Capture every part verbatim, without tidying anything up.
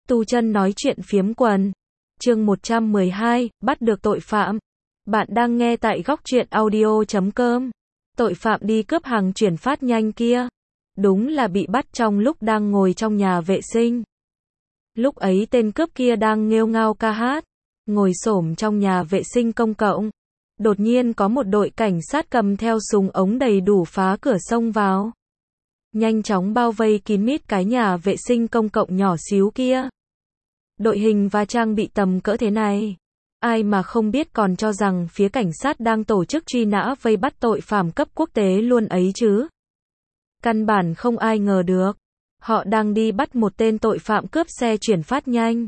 Tu Chân nói chuyện phiếm quần. Chương một trăm mười hai, bắt được tội phạm. Bạn đang nghe tại góc truyện audio chấm com. Tội phạm đi cướp hàng chuyển phát nhanh kia, đúng là bị bắt trong lúc đang ngồi trong nhà vệ sinh. Lúc ấy tên cướp kia đang nghêu ngao ca hát, ngồi xổm trong nhà vệ sinh công cộng. Đột nhiên có một đội cảnh sát cầm theo súng ống đầy đủ phá cửa xông vào, nhanh chóng bao vây kín mít cái nhà vệ sinh công cộng nhỏ xíu kia. Đội hình và trang bị tầm cỡ thế này, ai mà không biết còn cho rằng phía cảnh sát đang tổ chức truy nã vây bắt tội phạm cấp quốc tế luôn ấy chứ. Căn bản không ai ngờ được, họ đang đi bắt một tên tội phạm cướp xe chuyển phát nhanh.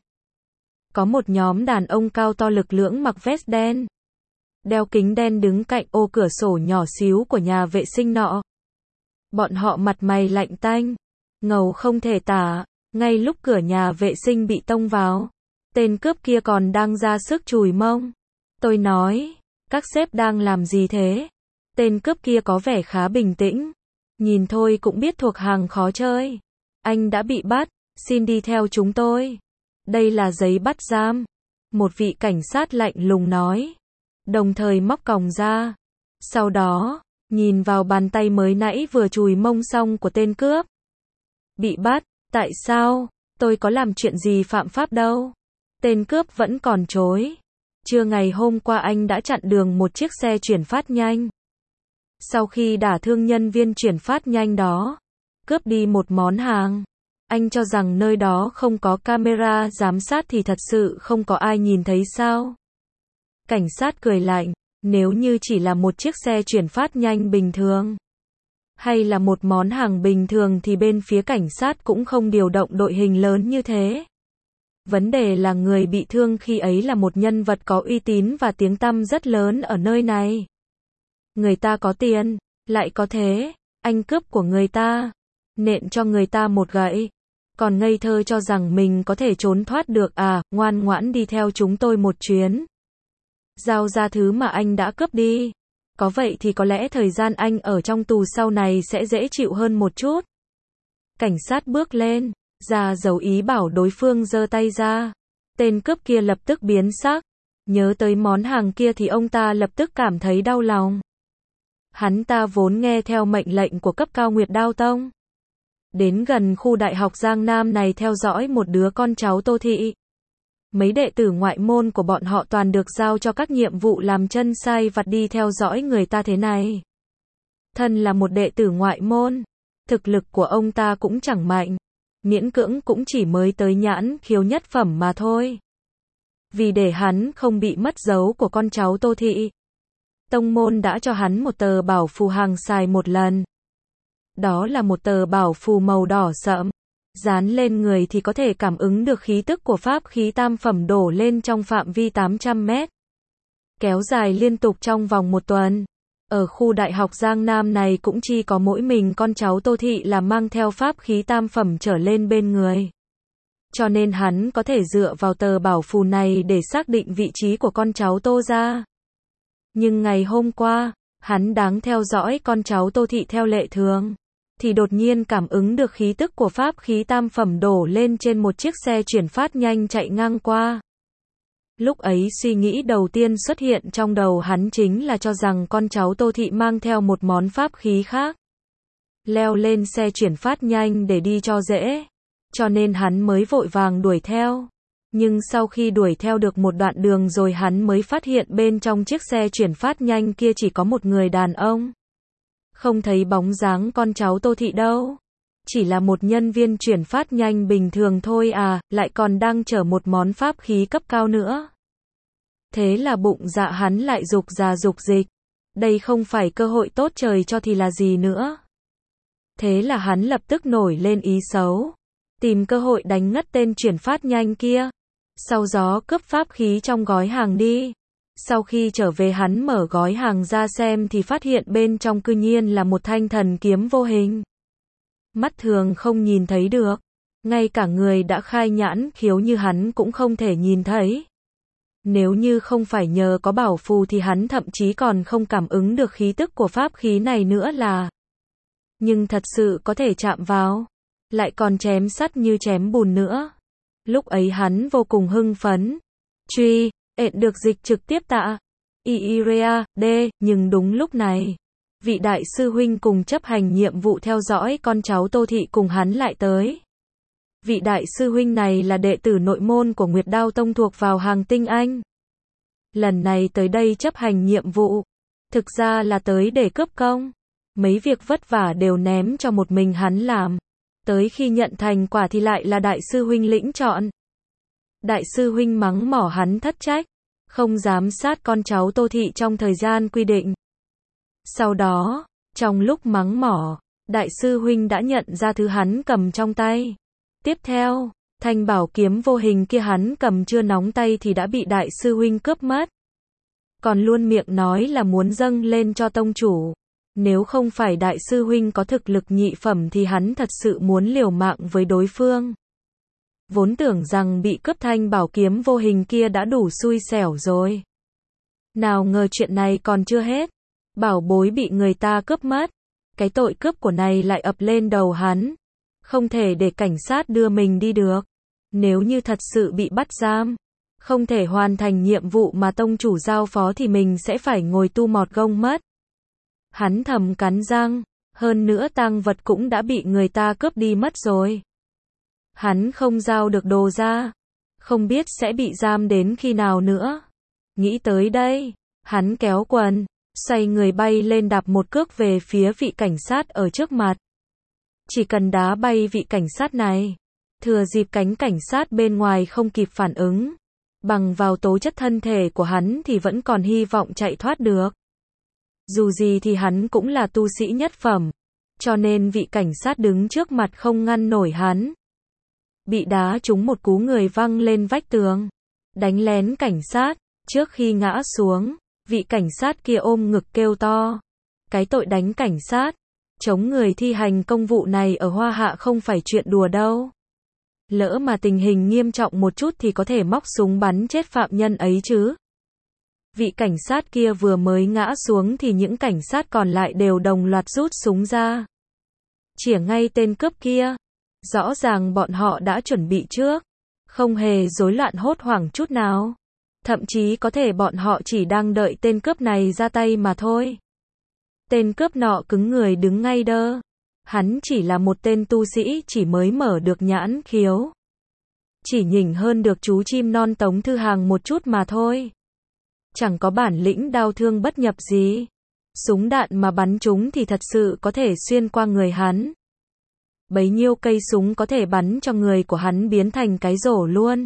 Có một nhóm đàn ông cao to lực lưỡng mặc vest đen, đeo kính đen đứng cạnh ô cửa sổ nhỏ xíu của nhà vệ sinh nọ. Bọn họ mặt mày lạnh tanh, ngầu không thể tả. Ngay lúc cửa nhà vệ sinh bị tông vào, tên cướp kia còn đang ra sức chùi mông. Tôi nói, các sếp đang làm gì thế? Tên cướp kia có vẻ khá bình tĩnh, nhìn thôi cũng biết thuộc hàng khó chơi. Anh đã bị bắt, xin đi theo chúng tôi. Đây là giấy bắt giam. Một vị cảnh sát lạnh lùng nói, đồng thời móc còng ra. Sau đó, nhìn vào bàn tay mới nãy vừa chùi mông xong của tên cướp. Bị bắt. Tại sao? Tôi có làm chuyện gì phạm pháp đâu. Tên cướp vẫn còn chối. Trưa ngày hôm qua anh đã chặn đường một chiếc xe chuyển phát nhanh. Sau khi đả thương nhân viên chuyển phát nhanh đó, cướp đi một món hàng. Anh cho rằng nơi đó không có camera giám sát thì thật sự không có ai nhìn thấy sao? Cảnh sát cười lạnh, nếu như chỉ là một chiếc xe chuyển phát nhanh bình thường, hay là một món hàng bình thường thì bên phía cảnh sát cũng không điều động đội hình lớn như thế. Vấn đề là người bị thương khi ấy là một nhân vật có uy tín và tiếng tăm rất lớn ở nơi này. Người ta có tiền, lại có thế, anh cướp của người ta, nện cho người ta một gậy, còn ngây thơ cho rằng mình có thể trốn thoát được à, ngoan ngoãn đi theo chúng tôi một chuyến. Giao ra thứ mà anh đã cướp đi. Có vậy thì có lẽ thời gian anh ở trong tù sau này sẽ dễ chịu hơn một chút. Cảnh sát bước lên, ra dấu ý bảo đối phương giơ tay ra. Tên cướp kia lập tức biến sắc. Nhớ tới món hàng kia thì ông ta lập tức cảm thấy đau lòng. Hắn ta vốn nghe theo mệnh lệnh của cấp cao Nguyệt Đao Tông, đến gần khu đại học Giang Nam này theo dõi một đứa con cháu Tô Thị. Mấy đệ tử ngoại môn của bọn họ toàn được giao cho các nhiệm vụ làm chân sai vặt đi theo dõi người ta thế này. Thân là một đệ tử ngoại môn, thực lực của ông ta cũng chẳng mạnh, miễn cưỡng cũng chỉ mới tới nhãn khiếu nhất phẩm mà thôi. Vì để hắn không bị mất dấu của con cháu Tô Thị, tông môn đã cho hắn một tờ bảo phù hàng xài một lần. Đó là một tờ bảo phù màu đỏ sậm. Dán lên người thì có thể cảm ứng được khí tức của pháp khí tam phẩm đổ lên trong phạm vi tám trăm mét. Kéo dài liên tục trong vòng một tuần. Ở khu đại học Giang Nam này cũng chỉ có mỗi mình con cháu Tô Thị là mang theo pháp khí tam phẩm trở lên bên người. Cho nên hắn có thể dựa vào tờ bảo phù này để xác định vị trí của con cháu Tô gia. Nhưng ngày hôm qua, hắn đang theo dõi con cháu Tô Thị theo lệ thường, thì đột nhiên cảm ứng được khí tức của pháp khí tam phẩm đổ lên trên một chiếc xe chuyển phát nhanh chạy ngang qua. Lúc ấy suy nghĩ đầu tiên xuất hiện trong đầu hắn chính là cho rằng con cháu Tô Thị mang theo một món pháp khí khác. Leo lên xe chuyển phát nhanh để đi cho dễ. Cho nên hắn mới vội vàng đuổi theo. Nhưng sau khi đuổi theo được một đoạn đường rồi hắn mới phát hiện bên trong chiếc xe chuyển phát nhanh kia chỉ có một người đàn ông. Không thấy bóng dáng con cháu Tô Thị đâu. Chỉ là một nhân viên chuyển phát nhanh bình thường thôi à, lại còn đang chở một món pháp khí cấp cao nữa. Thế là bụng dạ hắn lại dục già dục dịch. Đây không phải cơ hội tốt trời cho thì là gì nữa. Thế là hắn lập tức nổi lên ý xấu. Tìm cơ hội đánh ngất tên chuyển phát nhanh kia. Sau đó cướp pháp khí trong gói hàng đi. Sau khi trở về hắn mở gói hàng ra xem thì phát hiện bên trong cư nhiên là một thanh thần kiếm vô hình. Mắt thường không nhìn thấy được. Ngay cả người đã khai nhãn khiếu như hắn cũng không thể nhìn thấy. Nếu như không phải nhờ có bảo phù thì hắn thậm chí còn không cảm ứng được khí tức của pháp khí này nữa là. Nhưng thật sự có thể chạm vào. Lại còn chém sắt như chém bùn nữa. Lúc ấy hắn vô cùng hưng phấn. Truy, ện được dịch trực tiếp tạ. Irea, D, nhưng đúng lúc này, vị đại sư huynh cùng chấp hành nhiệm vụ theo dõi con cháu Tô Thị cùng hắn lại tới. Vị đại sư huynh này là đệ tử nội môn của Nguyệt Đao Tông thuộc vào hàng tinh anh. Lần này tới đây chấp hành nhiệm vụ, thực ra là tới để cướp công. Mấy việc vất vả đều ném cho một mình hắn làm. Tới khi nhận thành quả thì lại là đại sư huynh lĩnh chọn. Đại sư huynh mắng mỏ hắn thất trách, không giám sát con cháu Tô Thị trong thời gian quy định. Sau đó, trong lúc mắng mỏ, đại sư huynh đã nhận ra thứ hắn cầm trong tay. Tiếp theo, thanh bảo kiếm vô hình kia hắn cầm chưa nóng tay thì đã bị đại sư huynh cướp mất. Còn luôn miệng nói là muốn dâng lên cho tông chủ. Nếu không phải đại sư huynh có thực lực nhị phẩm thì hắn thật sự muốn liều mạng với đối phương. Vốn tưởng rằng bị cướp thanh bảo kiếm vô hình kia đã đủ xui xẻo rồi. Nào ngờ chuyện này còn chưa hết. Bảo bối bị người ta cướp mất. Cái tội cướp của này lại ập lên đầu hắn. Không thể để cảnh sát đưa mình đi được. Nếu như thật sự bị bắt giam, không thể hoàn thành nhiệm vụ mà tông chủ giao phó thì mình sẽ phải ngồi tu mọt gông mất. Hắn thầm cắn răng, hơn nữa tang vật cũng đã bị người ta cướp đi mất rồi. Hắn không giao được đồ ra, không biết sẽ bị giam đến khi nào nữa. Nghĩ tới đây, hắn kéo quần, xoay người bay lên đạp một cước về phía vị cảnh sát ở trước mặt. Chỉ cần đá bay vị cảnh sát này, thừa dịp cánh cảnh sát bên ngoài không kịp phản ứng, bằng vào tố chất thân thể của hắn thì vẫn còn hy vọng chạy thoát được. Dù gì thì hắn cũng là tu sĩ nhất phẩm, cho nên vị cảnh sát đứng trước mặt không ngăn nổi hắn. Bị đá trúng một cú người văng lên vách tường, đánh lén cảnh sát, trước khi ngã xuống, vị cảnh sát kia ôm ngực kêu to. Cái tội đánh cảnh sát, chống người thi hành công vụ này ở Hoa Hạ không phải chuyện đùa đâu. Lỡ mà tình hình nghiêm trọng một chút thì có thể móc súng bắn chết phạm nhân ấy chứ. Vị cảnh sát kia vừa mới ngã xuống thì những cảnh sát còn lại đều đồng loạt rút súng ra. Chĩa ngay tên cướp kia. Rõ ràng bọn họ đã chuẩn bị trước, không hề rối loạn hốt hoảng chút nào. Thậm chí có thể bọn họ chỉ đang đợi tên cướp này ra tay mà thôi. Tên cướp nọ cứng người đứng ngay đơ. Hắn chỉ là một tên tu sĩ chỉ mới mở được nhãn khiếu. Chỉ nhỉnh hơn được chú chim non Tống Thư Hàng một chút mà thôi. Chẳng có bản lĩnh đao thương bất nhập gì. Súng đạn mà bắn chúng thì thật sự có thể xuyên qua người hắn. Bấy nhiêu cây súng có thể bắn cho người của hắn biến thành cái rổ luôn.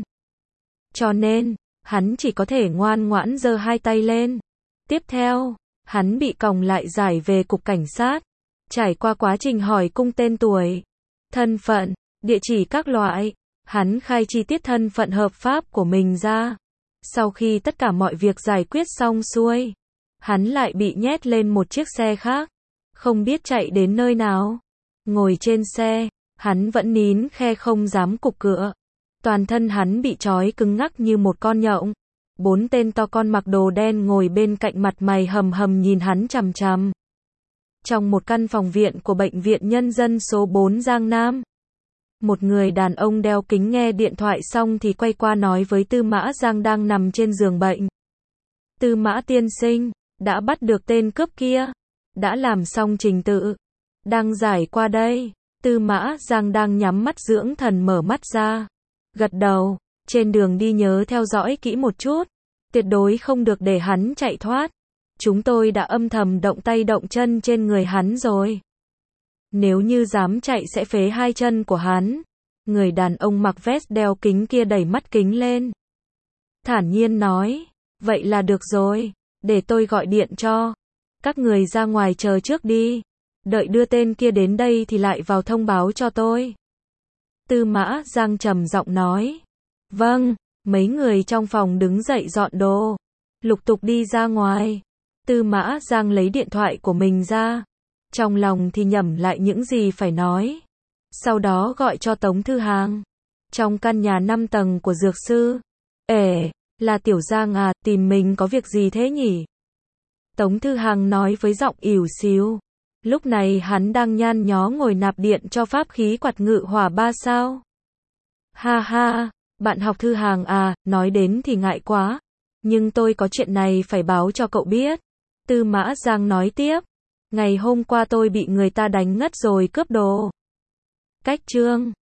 Cho nên, hắn chỉ có thể ngoan ngoãn giơ hai tay lên. Tiếp theo, hắn bị còng lại giải về cục cảnh sát. Trải qua quá trình hỏi cung tên tuổi, thân phận, địa chỉ các loại, hắn khai chi tiết thân phận hợp pháp của mình ra. Sau khi tất cả mọi việc giải quyết xong xuôi, hắn lại bị nhét lên một chiếc xe khác, không biết chạy đến nơi nào. Ngồi trên xe, hắn vẫn nín khe không dám cục cựa. Toàn thân hắn bị trói cứng ngắc như một con nhộng. Bốn tên to con mặc đồ đen ngồi bên cạnh mặt mày hầm hầm nhìn hắn chằm chằm. Trong một căn phòng viện của bệnh viện nhân dân số bốn Giang Nam, một người đàn ông đeo kính nghe điện thoại xong thì quay qua nói với Tư Mã Giang đang nằm trên giường bệnh. Tư Mã tiên sinh, đã bắt được tên cướp kia, đã làm xong trình tự, đang giải qua đây. Tư Mã Giang đang nhắm mắt dưỡng thần mở mắt ra, gật đầu, trên đường đi nhớ theo dõi kỹ một chút, tuyệt đối không được để hắn chạy thoát. Chúng tôi đã âm thầm động tay động chân trên người hắn rồi. Nếu như dám chạy sẽ phế hai chân của hắn. Người đàn ông mặc vest đeo kính kia đẩy mắt kính lên, thản nhiên nói, vậy là được rồi, để tôi gọi điện cho. Các người ra ngoài chờ trước đi. Đợi đưa tên kia đến đây thì lại vào thông báo cho tôi. Tư Mã Giang trầm giọng nói. Vâng, mấy người trong phòng đứng dậy dọn đồ, lục tục đi ra ngoài. Tư Mã Giang lấy điện thoại của mình ra, trong lòng thì nhẩm lại những gì phải nói. Sau đó gọi cho Tống Thư Hàng. Trong căn nhà năm tầng của dược sư. Ể, là Tiểu Giang à, tìm mình có việc gì thế nhỉ? Tống Thư Hàng nói với giọng ỉu xìu. Lúc này hắn đang nhăn nhó ngồi nạp điện cho pháp khí quạt ngự hỏa ba sao. Ha ha, Bạn học thư hàng à, nói đến thì ngại quá. Nhưng tôi có chuyện này phải báo cho cậu biết. Tư Mã Giang nói tiếp. Ngày hôm qua tôi bị người ta đánh ngất rồi cướp đồ. Cách chương